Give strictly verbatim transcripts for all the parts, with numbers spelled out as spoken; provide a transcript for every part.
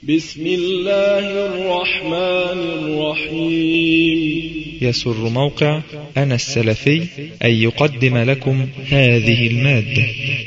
بسم الله الرحمن الرحيم. يسر موقع أنا السلفي أن يقدم لكم هذه المادة.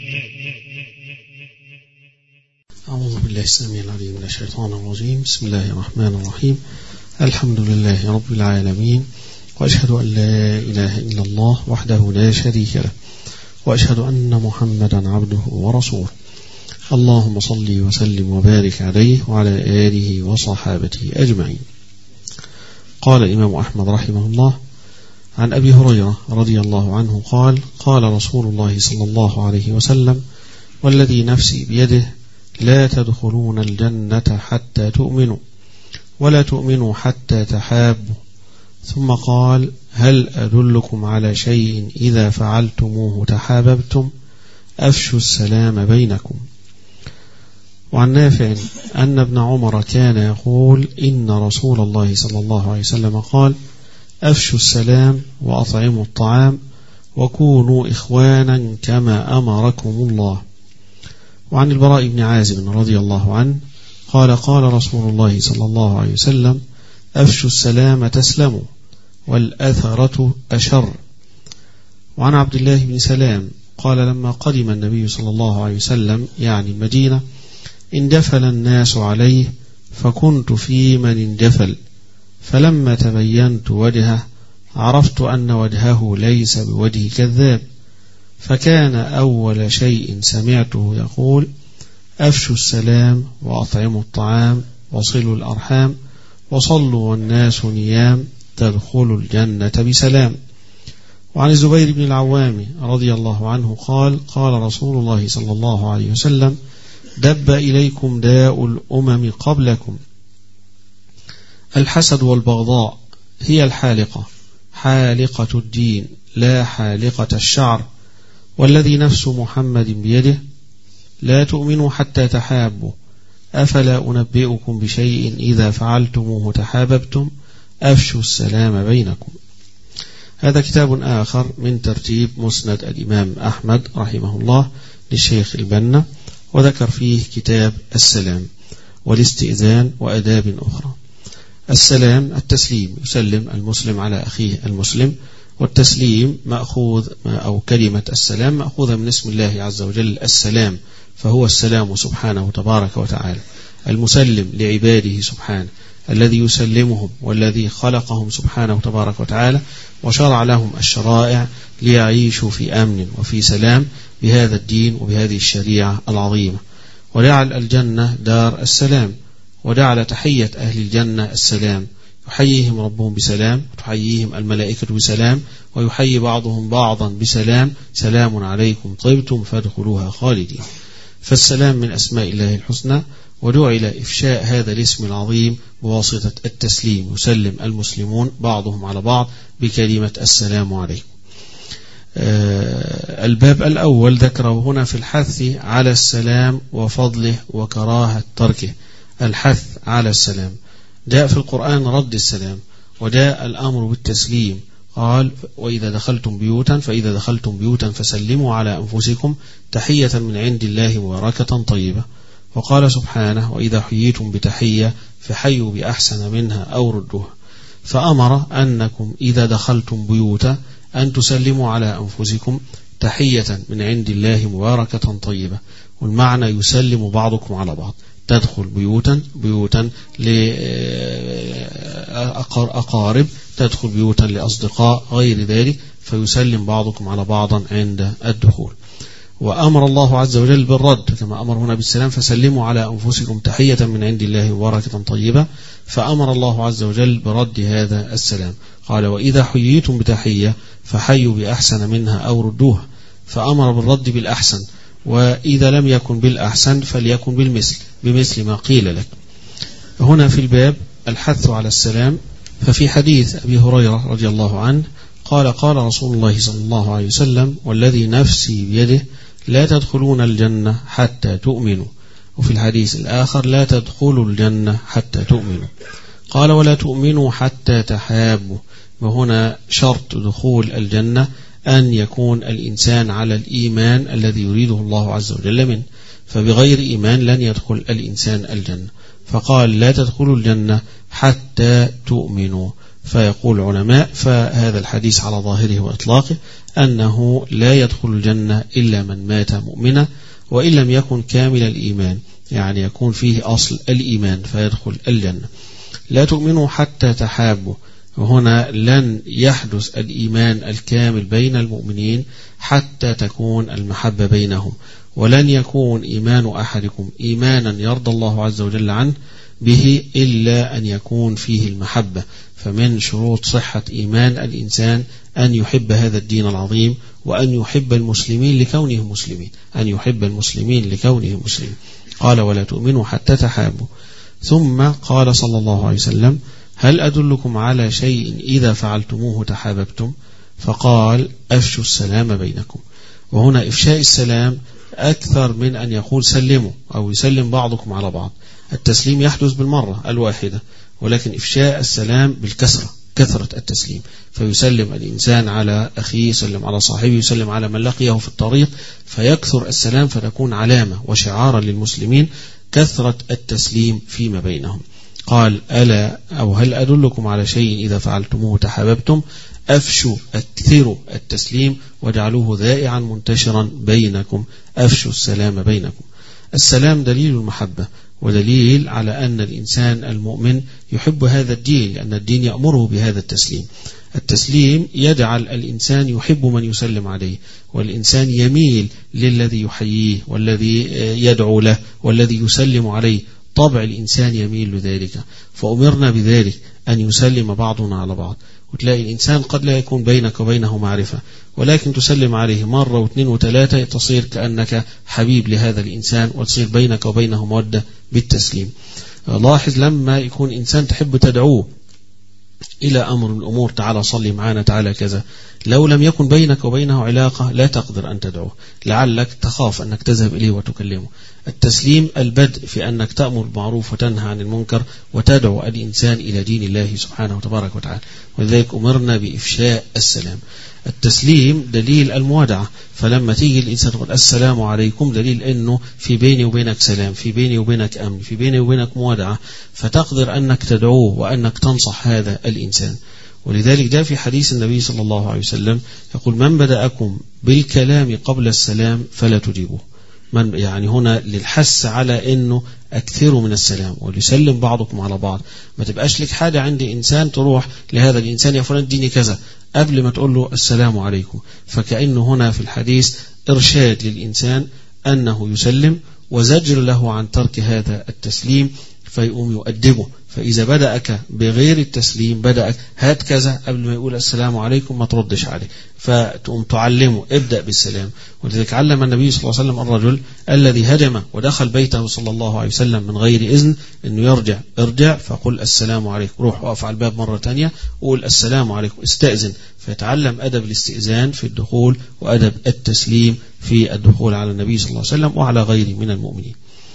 أعوذ بالله السميع العليم من الشيطان الرجيم. بسم الله الرحمن الرحيم. الحمد لله رب العالمين، وأشهد أن لا إله إلا الله وحده لا شريك له، وأشهد أن محمدا عبده ورسوله. اللهم صل وسلم وبارك عليه وعلى آله وصحابته أجمعين. قال الإمام أحمد رحمه الله عن أبي هريرة رضي الله عنه قال: قال رسول الله صلى الله عليه وسلم: والذي نفسي بيده لا تدخلون الجنة حتى تؤمنوا، ولا تؤمنوا حتى تحابوا. ثم قال: هل أدلكم على شيء إذا فعلتموه تحاببتم؟ أفشوا السلام بينكم. وعن نافع أن ابن عمر كان يقول: إن رسول الله صلى الله عليه وسلم قال: أفشوا السلام وأطعموا الطعام وكونوا إخوانا كما أمركم الله. وعن البراء بن عازب رضي الله عنه قال: قال رسول الله صلى الله عليه وسلم: أفشوا السلام تسلموا، والأثرة أشر. وعن عبد الله بن سلام قال: لما قدم النبي صلى الله عليه وسلم يعني المدينة اندفل الناس عليه، فكنت في من اندفل، فلما تبينت وجهه عرفت أن وجهه ليس بوجه كذاب، فكان أول شيء سمعته يقول: أفشوا السلام وأطعموا الطعام وصلوا الأرحام وصلوا والناس نيام تدخلوا الجنة بسلام. وعن الزبير بن العوام رضي الله عنه قال: قال رسول الله صلى الله عليه وسلم: دب إليكم داء الأمم قبلكم، الحسد والبغضاء، هي الحالقة، حالقة الدين لا حالقة الشعر، والذي نفس محمد بيده لا تؤمنوا حتى تحابوا، أفلا أنبئكم بشيء إذا فعلتموه تحاببتم؟ أفشوا السلام بينكم. هذا كتاب آخر من ترتيب مسند الإمام أحمد رحمه الله للشيخ البنا، وذكر فيه كتاب السلام والاستئذان وأداب أخرى. السلام التسليم، يسلم المسلم على أخيه المسلم، والتسليم مأخوذ أو كلمة السلام مأخوذة من اسم الله عز وجل السلام، فهو السلام سبحانه تبارك وتعالى، المسلم لعباده سبحانه، الذي يسلمهم والذي خلقهم سبحانه تبارك وتعالى وشرع لهم الشرائع ليعيشوا في أمن وفي سلام بهذا الدين وبهذه الشريعة العظيمة. وجعل الجنة دار السلام، وجعل تحية أهل الجنة السلام، يحييهم ربهم بسلام، وتحييهم الملائكة بسلام، ويحيي بعضهم بعضا بسلام، سلام عليكم طبتم فادخلوها خالدين. فالسلام من أسماء الله الحسنى، وجعل إفشاء هذا الاسم العظيم بواسطة التسليم، يسلم المسلمون بعضهم على بعض بكلمة السلام عليكم. آه الباب الأول ذكره هنا في الحث على السلام وفضله وكراهة تركه. الحث على السلام جاء في القرآن رد السلام، وجاء الأمر بالتسليم، قال: وإذا دخلتم بيوتا فإذا دخلتم بيوتا فسلموا على أنفسكم تحية من عند الله مباركة طيبة. وقال سبحانه: وإذا حييتم بتحية فحيوا بأحسن منها أو ردوها. فأمر أنكم إذا دخلتم بيوتا أن تسلموا على أنفسكم تحية من عند الله مباركة طيبة، والمعنى يسلم بعضكم على بعض. تدخل بيوتا بيوتا لأقارب، تدخل بيوتا لأصدقاء، غير ذلك، فيسلم بعضكم على بعضا عند الدخول. وأمر الله عز وجل بالرد كما أمر هنا بالسلام: فسلموا على أنفسكم تحية من عند الله مباركة طيبة. فأمر الله عز وجل برد هذا السلام، قال: وإذا حييتم بتحية فحيوا بأحسن منها أو ردوها. فأمر بالرد بالأحسن، وإذا لم يكن بالأحسن فليكن بالمثل، بمثل ما قيل لك. هنا في الباب الحث على السلام. ففي حديث أبي هريرة رضي الله عنه قال: قال رسول الله صلى الله عليه وسلم: والذي نفسي بيده لا تدخلون الجنة حتى تؤمنوا. وفي الحديث الآخر: لا تدخلوا الجنة حتى تؤمنوا. قال: ولا تؤمنوا حتى تحابوا. وهنا شرط دخول الجنة أن يكون الإنسان على الإيمان الذي يريده الله عز وجل منه، فبغير إيمان لن يدخل الإنسان الجنة. فقال لا تدخلوا الجنة حتى تؤمنوا. فيقول العلماء فهذا الحديث على ظاهره وإطلاقه أنه لا يدخل الجنة إلا من مات مؤمنا وإن لم يكن كامل الإيمان، يعني يكون فيه أصل الإيمان فيدخل الجنة. لا تؤمنوا حتى تحابوا، وهنا لن يحدث الإيمان الكامل بين المؤمنين حتى تكون المحبة بينهم، ولن يكون إيمان أحدكم إيمانا يرضى الله عز وجل عنه به إلا أن يكون فيه المحبة. فمن شروط صحة إيمان الإنسان أن يحب هذا الدين العظيم، وأن يحب المسلمين لكونهم مسلمين، أن يحب المسلمين لكونهم مسلمين. قال ولا تؤمنوا حتى تحابوا. ثم قال صلى الله عليه وسلم هل أدلكم على شيء إذا فعلتموه تحاببتم؟ فقال أفشوا السلام بينكم. وهنا إفشاء السلام أكثر من أن يقول سلموا أو يسلم بعضكم على بعض. التسليم يحدث بالمرة الواحدة، ولكن إفشاء السلام بالكثرة، كثرة التسليم، فيسلم الإنسان على أخيه، يسلم على صاحبه، يسلم على من لقيه في الطريق، فيكثر السلام فتكون علامة وشعارا للمسلمين كثرة التسليم فيما بينهم. قال ألا أو هل أدلكم على شيء إذا فعلتموه تحاببتم؟ أفشوا أكثروا التسليم واجعلوه ذائعا منتشرا بينكم، أفشوا السلام بينكم. السلام دليل المحبة ودليل على أن الإنسان المؤمن يحب هذا الدين، لأن الدين يأمره بهذا التسليم. التسليم يجعل الإنسان يحب من يسلم عليه، والإنسان يميل للذي يحييه والذي يدعو له والذي يسلم عليه. طبع الإنسان يميل لذلك، فأمرنا بذلك أن يسلم بعضنا على بعض. وتلاقي الإنسان قد لا يكون بينك وبينه معرفة، ولكن تسلم عليه مرة واثنين وثلاثة تصير كأنك حبيب لهذا الإنسان، وتصير بينك وبينه مودة بالتسليم. لاحظ لما يكون إنسان تحب تدعوه إلى أمر من الأمور، تعالى صلي معنا، تعالى كذا، لو لم يكن بينك وبينه علاقة لا تقدر أن تدعوه، لعلك تخاف أنك تذهب إليه وتكلمه. التسليم البدء في أنك تأمر بالمعروف وتنهى عن المنكر وتدعو الإنسان إلى دين الله سبحانه وتبارك وتعالى، ولذلك أمرنا بإفشاء السلام. التسليم دليل الموادعة، فلما تيجي الإنسان تقول السلام عليكم دليل أنه في بيني وبينك سلام، في بيني وبينك أمن، في بيني وبينك موادعة، فتقدر أنك تدعوه وأنك تنصح هذا الإنسان. ولذلك جاء في حديث النبي صلى الله عليه وسلم يقول من بدأكم بالكلام قبل السلام فلا تجيبوه. من يعني هنا للحث على أنه أكثروا من السلام وليسلم بعضكم على بعض. ما تبقاش لك حاجة عند إنسان تروح لهذا الإنسان يا فلان ديني كذا قبل ما تقول له السلام عليكم. فكأنه هنا في الحديث إرشاد للإنسان أنه يسلم وزجر له عن ترك هذا التسليم، فيقوم يؤدبه. فإذا بدأك بغير التسليم، بدأك هات كذا قبل ما يقول السلام عليكم ما تردش عليه، فتقوم تعلمه ابدأ بالسلام. ولذلك علم النبي صلى الله عليه وسلم الرجل الذي هدم ودخل بيته صلى الله عليه وسلم من غير إذن أنه يرجع، ارجع فقل السلام عليكم، روح وقف على الباب مرة تانية وقول السلام عليكم، استأذن، فيتعلم أدب الاستئذان في الدخول وأدب التسليم في الدخول على النبي صلى الله عليه وسلم وعلى غيره من المؤمنين.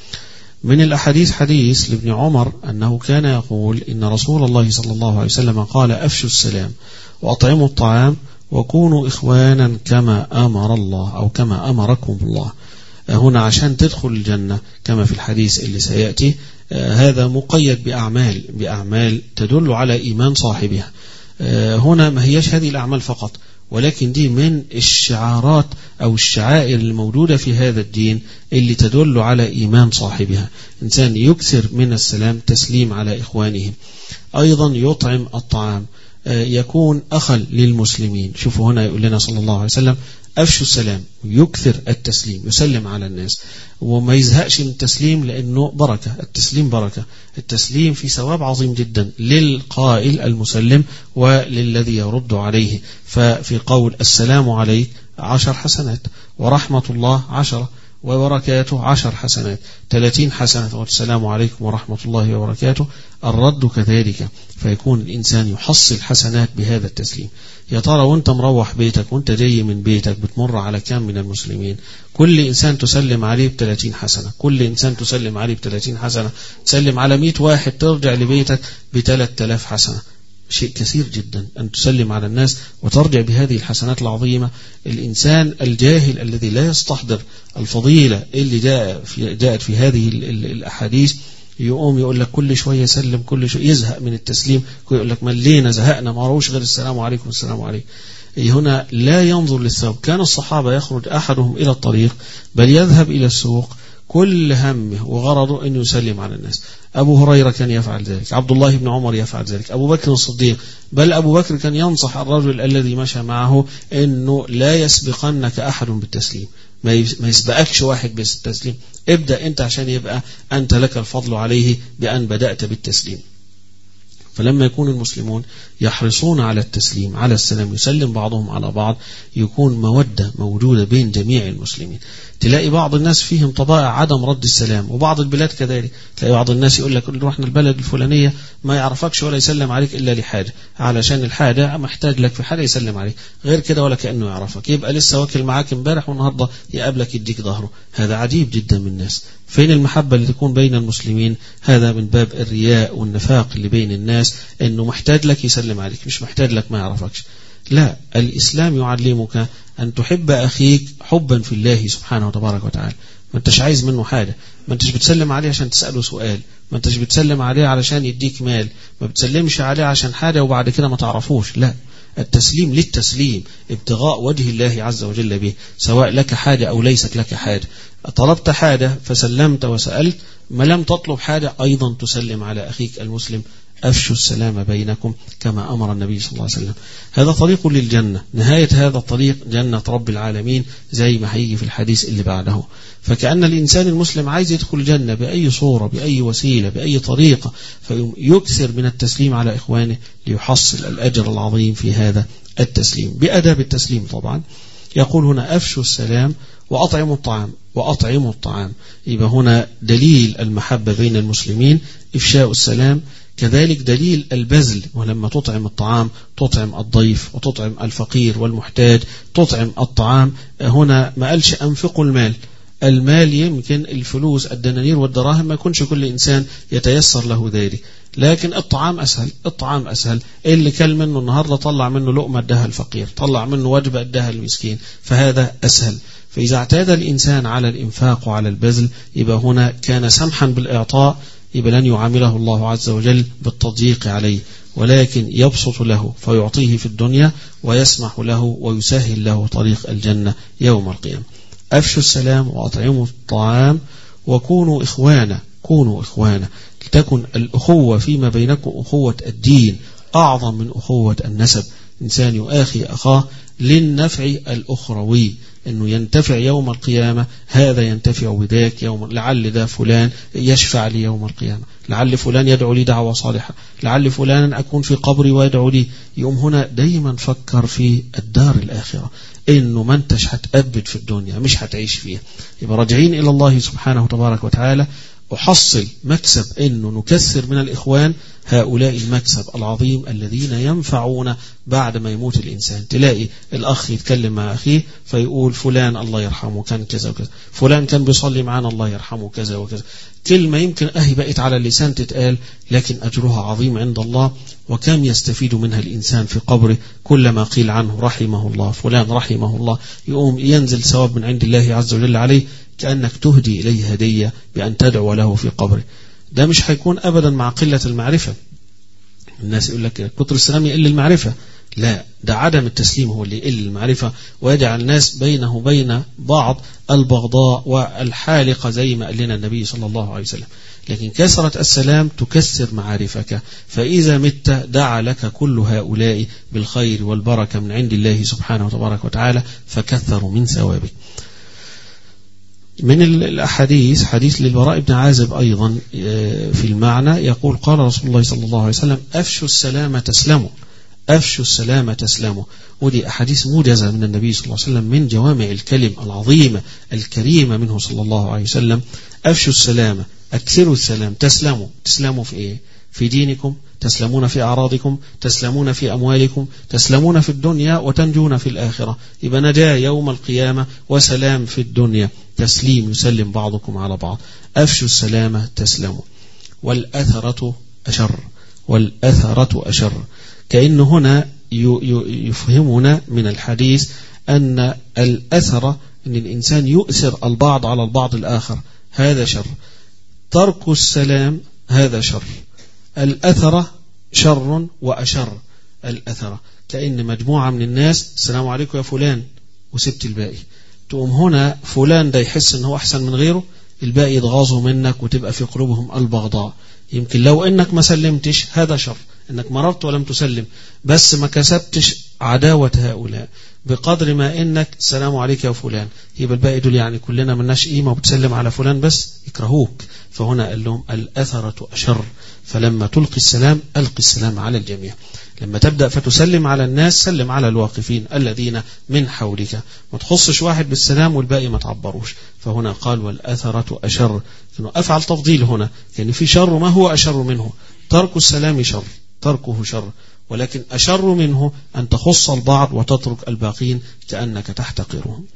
من الأحاديث حديث لابن عمر أنه كان يقول إن رسول الله صلى الله عليه وسلم قال أفشوا السلام وأطعموا الطعام وكونوا إخوانا كما أمر الله أو كما أمركم الله. هنا عشان تدخل الجنة كما في الحديث اللي سيأتي، هذا مقيد بأعمال بأعمال تدل على إيمان صاحبها. هنا ما هيش هذه الأعمال فقط، ولكن دي من الشعارات أو الشعائر الموجودة في هذا الدين اللي تدل على إيمان صاحبها. إنسان يكثر من السلام، تسليم على إخوانه، أيضا يطعم الطعام، يكون أخا للمسلمين. شوفوا هنا يقول لنا صلى الله عليه وسلم أفشوا السلام، يكثر التسليم، يسلم على الناس وما يزهقش من التسليم، لأنه بركة، التسليم بركة، التسليم في ثواب عظيم جدا للقائل المسلم وللذي يرد عليه. ففي قول السلام عليك عشر حسنات، ورحمة الله عشرة، وبركاته عشر حسنات، ثلاثين حسنة. والسلام عليكم ورحمة الله وبركاته الرد كذلك، فيكون الإنسان يحصل حسنات بهذا التسليم. يا ترى وانت مروح بيتك وانت جاي من بيتك بتمر على كم من المسلمين؟ كل إنسان تسلم عليه بثلاثين حسنة، كل إنسان تسلم عليه بثلاثين حسنة، تسلم على مئة واحد ترجع لبيتك بثلاثة آلاف حسنة. شيء كثير جدا أن تسلم على الناس وترجع بهذه الحسنات العظيمة. الإنسان الجاهل الذي لا يستحضر الفضيلة اللي جاء في جاءت في هذه الأحاديث يقوم يقول لك كل شوية يسلم، كل شوية يزهق من التسليم، يقول لك ملينا زهقنا ما روش غير السلام عليكم السلام عليكم. هنا لا ينظر للثواب. كان الصحابة يخرج أحدهم إلى الطريق بل يذهب إلى السوق كل همه وغرضه أن يسلم على الناس. أبو هريرة كان يفعل ذلك، عبد الله بن عمر يفعل ذلك، أبو بكر الصديق، بل أبو بكر كان ينصح الرجل الذي مشى معه أنه لا يسبقنك أحد بالتسليم، ما يسبقكش واحد بالتسليم، ابدأ أنت عشان يبقى أنت لك الفضل عليه بأن بدأت بالتسليم. فلما يكون المسلمون يحرصون على التسليم على السلام، يسلم بعضهم على بعض، يكون مودة موجودة بين جميع المسلمين. تلاقي بعض الناس فيهم طبائع عدم رد السلام، وبعض البلاد كذلك. تلاقي بعض الناس يقول لك رحنا البلد الفلانية ما يعرفكش ولا يسلم عليك إلا لحاجة، علشان الحاجة محتاج لك في حاجة يسلم عليك، غير كده ولا كأنه يعرفك، يبقى لسه واكل معاك امبارح والنهاردة يقابلك يديك ظهره. هذا عجيب جدا من الناس. فين المحبة اللي تكون بين المسلمين؟ هذا من باب الرياء والنفاق اللي بين الناس، انه محتاج لك يسلم عليك، مش محتاج لك ما يعرفكش. لا، الإسلام يعلمك أن تحب أخيك حبا في الله سبحانه وتبارك وتعالى. ما انتش عايز منه حاجة، ما انتش بتسلم عليه عشان تسأله سؤال، ما انتش بتسلم عليه علشان يديك مال، ما بتسلمش عليه عشان حاجة وبعد كده ما تعرفوش. لا، التسليم للتسليم، ابتغاء وجه الله عز وجل به، سواء لك حاجة أو ليست لك حاجة. طلبت حاجة فسلمت وسألت، ما لم تطلب حاجة أيضا تسلم على أخيك المسلم. أفشوا السلام بينكم كما أمر النبي صلى الله عليه وسلم. هذا طريق للجنة، نهاية هذا الطريق جنة رب العالمين، زي ما هيجي في الحديث اللي بعده. فكأن الإنسان المسلم عايز يدخل الجنة بأي صورة، بأي وسيلة، بأي طريقة، فيكثر من التسليم على إخوانه ليحصل الأجر العظيم في هذا التسليم، بأداب التسليم طبعا. يقول هنا أفشوا السلام وأطعموا الطعام، وأطعموا الطعام، يبقى هنا دليل المحبة بين المسلمين إفشاء السلام، كذلك دليل البذل، ولما تطعم الطعام تطعم الضيف وتطعم الفقير والمحتاج، تطعم الطعام. هنا ما قالش أنفقوا المال، المال يمكن الفلوس الدنانير والدراهم ما يكونش كل إنسان يتيسر له ذلك، لكن الطعام أسهل، الطعام أسهل. اللي كل منه النهاردة طلع منه لقمة ادها الفقير، طلع منه وجبة ادها المسكين، فهذا أسهل. فإذا اعتاد الإنسان على الإنفاق وعلى البذل، يبقى هنا كان سمحا بالإعطاء، يبقى لن يعامله الله عز وجل بالتضييق عليه، ولكن يبسط له فيعطيه في الدنيا ويسمح له ويسهل له طريق الجنة يوم القيامة. أفشوا السلام وأطعموا الطعام وكونوا إخوانا، كونوا إخوانا، لتكن الأخوة فيما بينكم أخوة الدين أعظم من أخوة النسب. إنسان يؤاخي أخاه للنفع الأخروي، أنه ينتفع يوم القيامة، هذا ينتفع بذاك يوم، لعل ذا فلان يشفع لي يوم القيامة، لعل فلان يدعو لي دعوة صالحة، لعل فلان أكون في قبري ويدعو لي. يوم هنا دايما فكر في الدار الآخرة، إنه ما انتش هتأبد في الدنيا، مش هتعيش فيها. يبقى راجعين إلى الله سبحانه وتبارك وتعالى، أحصل مكسب إنه نكثر من الإخوان، هؤلاء المكسب العظيم الذين ينفعون بعد ما يموت الإنسان. تلاقي الأخ يتكلم مع أخيه فيقول فلان الله يرحمه كان كذا وكذا، فلان كان بيصلي معنا الله يرحمه كذا وكذا. كلمة يمكن أهي بقت على اللسان تتقال، لكن أجرها عظيم عند الله، وكم يستفيد منها الإنسان في قبره. كلما قيل عنه رحمه الله، فلان رحمه الله، يقوم ينزل ثواب من عند الله عز وجل عليه، كأنك تهدي إليه هدية بأن تدعو له في قبره. ده مش هيكون أبدا مع قلة المعرفة. الناس يقول لك كتر السلام يقل المعرفة، لا، ده عدم التسليم هو اللي يقل المعرفة ويجعل الناس بينه وبين بعض البغضاء والحالقة، زي ما قال لنا النبي صلى الله عليه وسلم. لكن كثرة السلام تكسر معارفك، فإذا مت دعا لك كل هؤلاء بالخير والبركة من عند الله سبحانه وتبارك وتعالى، فكثروا من ثوابك. من الأحاديث حديث للبراء بن عازب أيضا في المعنى، يقول قال رسول الله صلى الله عليه وسلم أفشوا السلام تسلموا، أفشوا السلام تسلموا. ودي أحاديث موجزة من النبي صلى الله عليه وسلم من جوامع الكلم العظيمة الكريمة منه صلى الله عليه وسلم. أفشوا السلام، أكثروا السلام، تسلموا. تسلموا في إيه؟ في دينكم، تسلمون في أعراضكم، تسلمون في أموالكم، تسلمون في الدنيا وتنجون في الآخرة. يبقى نجاة يوم القيامة وسلام في الدنيا، تسليم يسلم بعضكم على بعض. أفشوا السلام تسلموا. والأثرة أشر، والأثرة أشر، كأن هنا يفهمنا من الحديث أن الأثرة أن الإنسان يؤثر البعض على البعض الآخر، هذا شر. ترك السلام هذا شر. الأثرة شر وأشر. الأثرة كأن مجموعة من الناس السلام عليكم يا فلان وسبت الباقي، تقوم هنا فلان ده يحس أنه أحسن من غيره، الباقي يتغاظوا منك وتبقى في قلوبهم البغضاء. يمكن لو انك ما سلمتش هذا شر، انك مررت ولم تسلم بس ما كسبتش عداوة هؤلاء، بقدر ما انك السلام عليك يا فلان، يبقى الباقي دول يعني كلنا مناش قيمة وبتسلم على فلان بس يكرهوك. فهنا قال لهم الأثرة أشر، فلما تلقي السلام ألقي السلام على الجميع. لما تبدأ فتسلم على الناس سلم على الواقفين الذين من حولك، ما تخصش واحد بالسلام والباقي ما تعبروش. فهنا قال والأثرة أشر، إنه أفعل تفضيل هنا، يعني في شر ما هو أشر منه. ترك السلام شر، تركه شر، ولكن أشر منه أن تخص البعض وتترك الباقين كأنك تحتقرهم.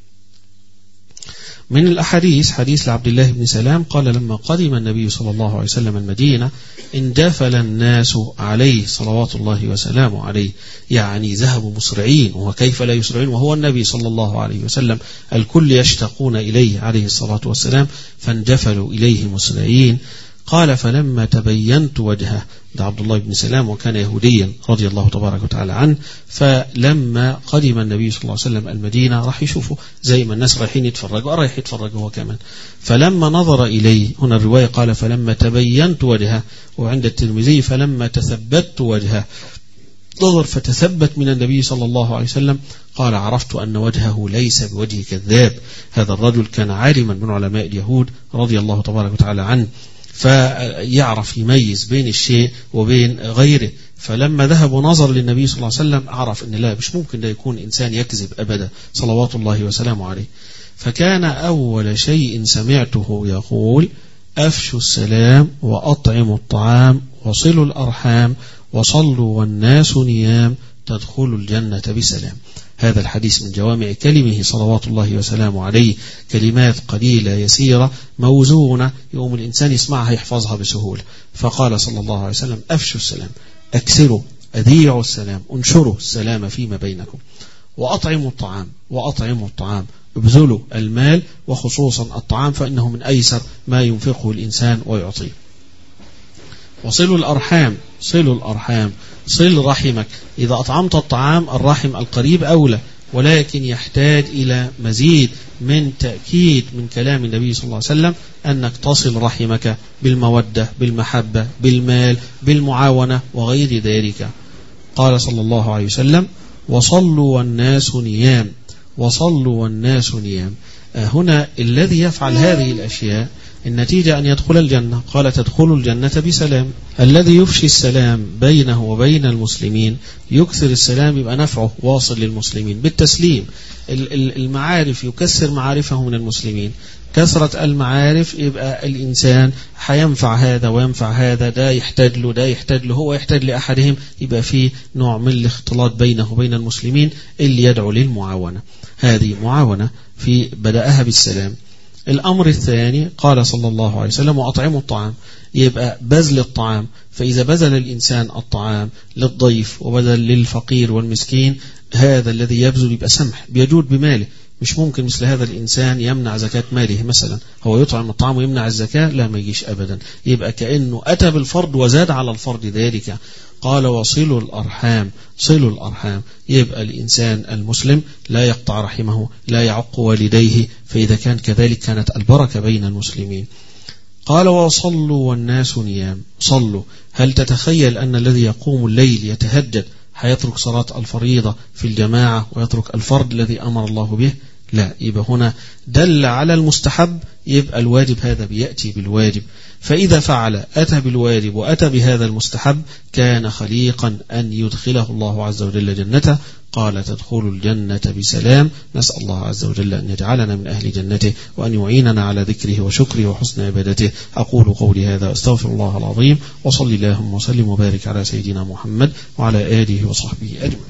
من الأحاديث حديث لعبد الله بن سلام قال لما قدم النبي صلى الله عليه وسلم المدينة اندفل الناس عليه صلوات الله وسلامه عليه، يعني ذهبوا مسرعين، وكيف لا يسرعين وهو النبي صلى الله عليه وسلم، الكل يشتاقون إليه عليه الصلاة والسلام، فاندفلوا إليه مسرعين. قال فلما تبينت وجهه، ده عبد الله بن سلام وكان يهوديا رضي الله تبارك وتعالى عنه، فلما قدم النبي صلى الله عليه وسلم المدينة راح يشوفه زي ما الناس رايحين يتفرجوا، رايح يتفرج هو كمان. فلما نظر إليه، هنا الرواية قال فلما تبينت وجهه، وعند الترمذي فلما تثبت وجهه، نظر فتثبت من النبي صلى الله عليه وسلم، قال عرفت أن وجهه ليس بوجه كذاب. هذا الرجل كان عالما من علماء اليهود رضي الله تبارك وتعالى عنه، فيعرف يميز بين الشيء وبين غيره. فلما ذهب ونظر للنبي صلى الله عليه وسلم عرف أن لا، مش ممكن ده يكون إنسان يكذب أبدا صلوات الله وسلامه عليه. فكان أول شيء سمعته يقول أفشوا السلام وأطعموا الطعام وصلوا الأرحام وصلوا والناس نيام تدخلوا الجنة بسلام. هذا الحديث من جوامع كلمه صلوات الله وسلامه عليه، كلمات قليلة يسيرة موزونة، يوم الإنسان يسمعها يحفظها بسهولة. فقال صلى الله عليه وسلم أفشوا السلام، أكثروا أذيعوا السلام، انشروا السلام فيما بينكم، وأطعموا الطعام، وأطعموا الطعام ابذلوا المال، وخصوصا الطعام فإنه من أيسر ما ينفقه الإنسان ويعطيه. وصلوا الأرحام، صلوا الأرحام، صل رحمك. إذا أطعمت الطعام الرحم القريب أولى، ولكن يحتاج إلى مزيد من تأكيد من كلام النبي صلى الله عليه وسلم أنك تصل رحمك بالمودة بالمحبة بالمال بالمعاونة وغير ذلك. قال صلى الله عليه وسلم وصلوا والناس نيام، وصلوا والناس نيام. هنا الذي يفعل هذه الأشياء النتيجة أن يدخل الجنة. قال تدخل الجنة بسلام. الذي يفشي السلام بينه وبين المسلمين يكثر السلام، يبقى نفعه واصل للمسلمين بالتسليم. المعارف يكثر معارفه من المسلمين، كثرة المعارف يبقى الإنسان حينفع هذا وينفع هذا، ده يحتاج له ده يحتاج له هو يحتاج لأحدهم، يبقى فيه نوع من الاختلاط بينه وبين المسلمين اللي يدعو للمعاونة. هذه معاونة في بدأها بالسلام. الأمر الثاني قال صلى الله عليه وسلم وأطعموا الطعام، يبقى بذل الطعام. فإذا بذل الإنسان الطعام للضيف وبذل للفقير والمسكين، هذا الذي يبذل يبقى سمح، بيجود بماله. مش ممكن مثل هذا الإنسان يمنع زكاة ماله مثلا، هو يطعم الطعام ويمنع الزكاة، لا ما يجيش أبدا، يبقى كأنه أتى بالفرض وزاد على الفرض ذلك. قال وصلوا الأرحام، صلوا الأرحام، يبقى الإنسان المسلم لا يقطع رحمه، لا يعق والديه، فإذا كان كذلك كانت البركة بين المسلمين. قال وصلوا والناس نيام، صلوا. هل تتخيل أن الذي يقوم الليل يتهجد حيترك صلاة الفريضة في الجماعة ويترك الفرض الذي أمر الله به؟ لا، يبقى هنا دل على المستحب، يبقى الواجب هذا بيأتي بالواجب. فإذا فعل أتى بالواجب وأتى بهذا المستحب كان خليقا أن يدخله الله عز وجل جنته. قال تدخل الجنة بسلام. نسأل الله عز وجل أن يجعلنا من أهل جنته وأن يعيننا على ذكره وشكره وحسن عبادته. أقول قولي هذا أستغفر الله العظيم، وصلي اللهم وسلم وبارك على سيدنا محمد وعلى آله وصحبه أجمعين.